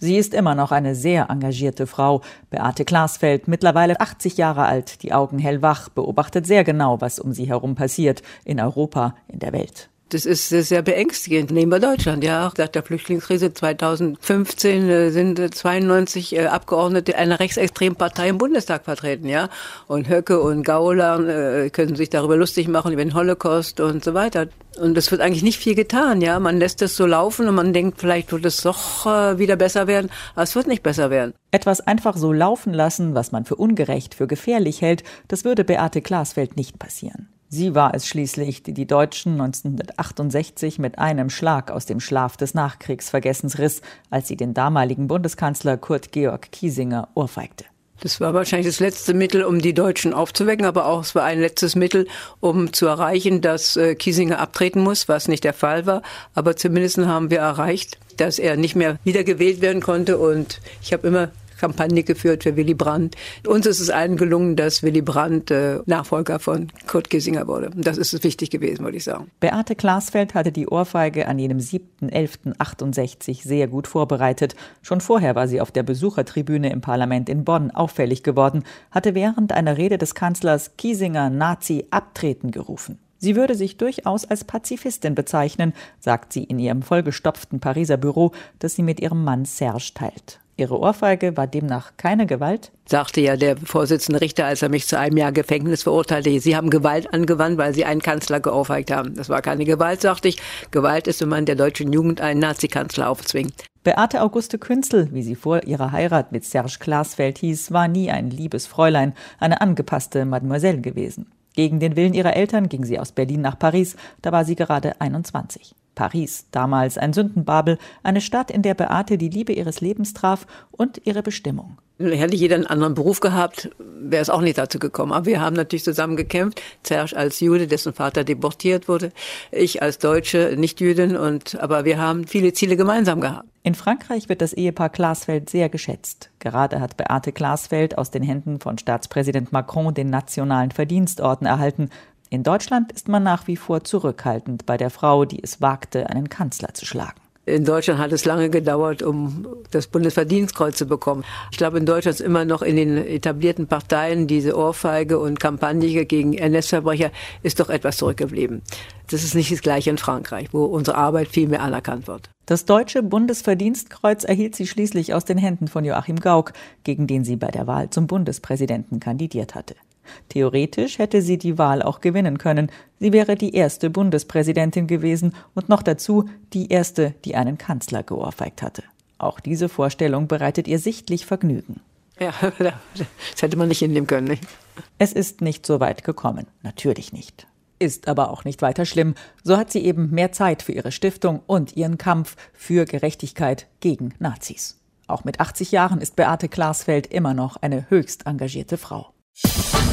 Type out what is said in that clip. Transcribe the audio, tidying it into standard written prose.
Sie ist immer noch eine sehr engagierte Frau. Beate Glasfeld, mittlerweile 80 Jahre alt, die Augen hellwach, beobachtet sehr genau, was um sie herum passiert, in Europa, in der Welt. Das ist sehr beängstigend. Nehmen wir Deutschland, ja. Seit der Flüchtlingskrise 2015 sind 92 Abgeordnete einer rechtsextremen Partei im Bundestag vertreten, ja. Und Höcke und Gauland können sich darüber lustig machen, über den Holocaust und so weiter. Und es wird eigentlich nicht viel getan, ja. Man lässt es so laufen und man denkt, vielleicht wird es doch wieder besser werden. Aber es wird nicht besser werden. Etwas einfach so laufen lassen, was man für ungerecht, für gefährlich hält, das würde Beate Glasfeld nicht passieren. Sie war es schließlich, die die Deutschen 1968 mit einem Schlag aus dem Schlaf des Nachkriegsvergessens riss, als sie den damaligen Bundeskanzler Kurt Georg Kiesinger ohrfeigte. Das war wahrscheinlich das letzte Mittel, um die Deutschen aufzuwecken, aber auch es war ein letztes Mittel, um zu erreichen, dass Kiesinger abtreten muss, was nicht der Fall war. Aber zumindest haben wir erreicht, dass er nicht mehr wiedergewählt werden konnte. Und ich habe immer Kampagne geführt für Willy Brandt. Uns ist es allen gelungen, dass Willy Brandt Nachfolger von Kurt Kiesinger wurde. Und das ist wichtig gewesen, würde ich sagen. Beate Glasfeld hatte die Ohrfeige an jenem 7.11.68 sehr gut vorbereitet. Schon vorher war sie auf der Besuchertribüne im Parlament in Bonn auffällig geworden, hatte während einer Rede des Kanzlers Kiesinger Nazi abtreten gerufen. Sie würde sich durchaus als Pazifistin bezeichnen, sagt sie in ihrem vollgestopften Pariser Büro, das sie mit ihrem Mann Serge teilt. Ihre Ohrfeige war demnach keine Gewalt? Sagte ja der Vorsitzende Richter, als er mich zu 1 Jahr Gefängnis verurteilte, Sie haben Gewalt angewandt, weil Sie einen Kanzler geohrfeigt haben. Das war keine Gewalt, sagte ich. Gewalt ist, wenn man der deutschen Jugend einen Nazi-Kanzler aufzwingt. Beate Auguste Künzel, wie sie vor ihrer Heirat mit Serge Glasfeld hieß, war nie ein liebes Fräulein, eine angepasste Mademoiselle gewesen. Gegen den Willen ihrer Eltern ging sie aus Berlin nach Paris, da war sie gerade 21. Paris, damals ein Sündenbabel, eine Stadt, in der Beate die Liebe ihres Lebens traf und ihre Bestimmung. Hätte jeder einen anderen Beruf gehabt, wäre es auch nicht dazu gekommen. Aber wir haben natürlich zusammen gekämpft. Serge als Jude, dessen Vater deportiert wurde. Ich als Deutsche, Nicht-Jüdin. Aber wir haben viele Ziele gemeinsam gehabt. In Frankreich wird das Ehepaar Glasfeld sehr geschätzt. Gerade hat Beate Glasfeld aus den Händen von Staatspräsident Macron den Nationalen Verdienstorden erhalten. In Deutschland ist man nach wie vor zurückhaltend bei der Frau, die es wagte, einen Kanzler zu schlagen. In Deutschland hat es lange gedauert, um das Bundesverdienstkreuz zu bekommen. Ich glaube, in Deutschland ist immer noch in den etablierten Parteien diese Ohrfeige und Kampagne gegen NS-Verbrecher ist doch etwas zurückgeblieben. Das ist nicht das Gleiche in Frankreich, wo unsere Arbeit viel mehr anerkannt wird. Das deutsche Bundesverdienstkreuz erhielt sie schließlich aus den Händen von Joachim Gauck, gegen den sie bei der Wahl zum Bundespräsidenten kandidiert hatte. Theoretisch hätte sie die Wahl auch gewinnen können. Sie wäre die erste Bundespräsidentin gewesen und noch dazu die erste, die einen Kanzler geohrfeigt hatte. Auch diese Vorstellung bereitet ihr sichtlich Vergnügen. Ja, das hätte man nicht hinnehmen können, nicht? Es ist nicht so weit gekommen, natürlich nicht. Ist aber auch nicht weiter schlimm. So hat sie eben mehr Zeit für ihre Stiftung und ihren Kampf für Gerechtigkeit gegen Nazis. Auch mit 80 Jahren ist Beate Glasfeld immer noch eine höchst engagierte Frau.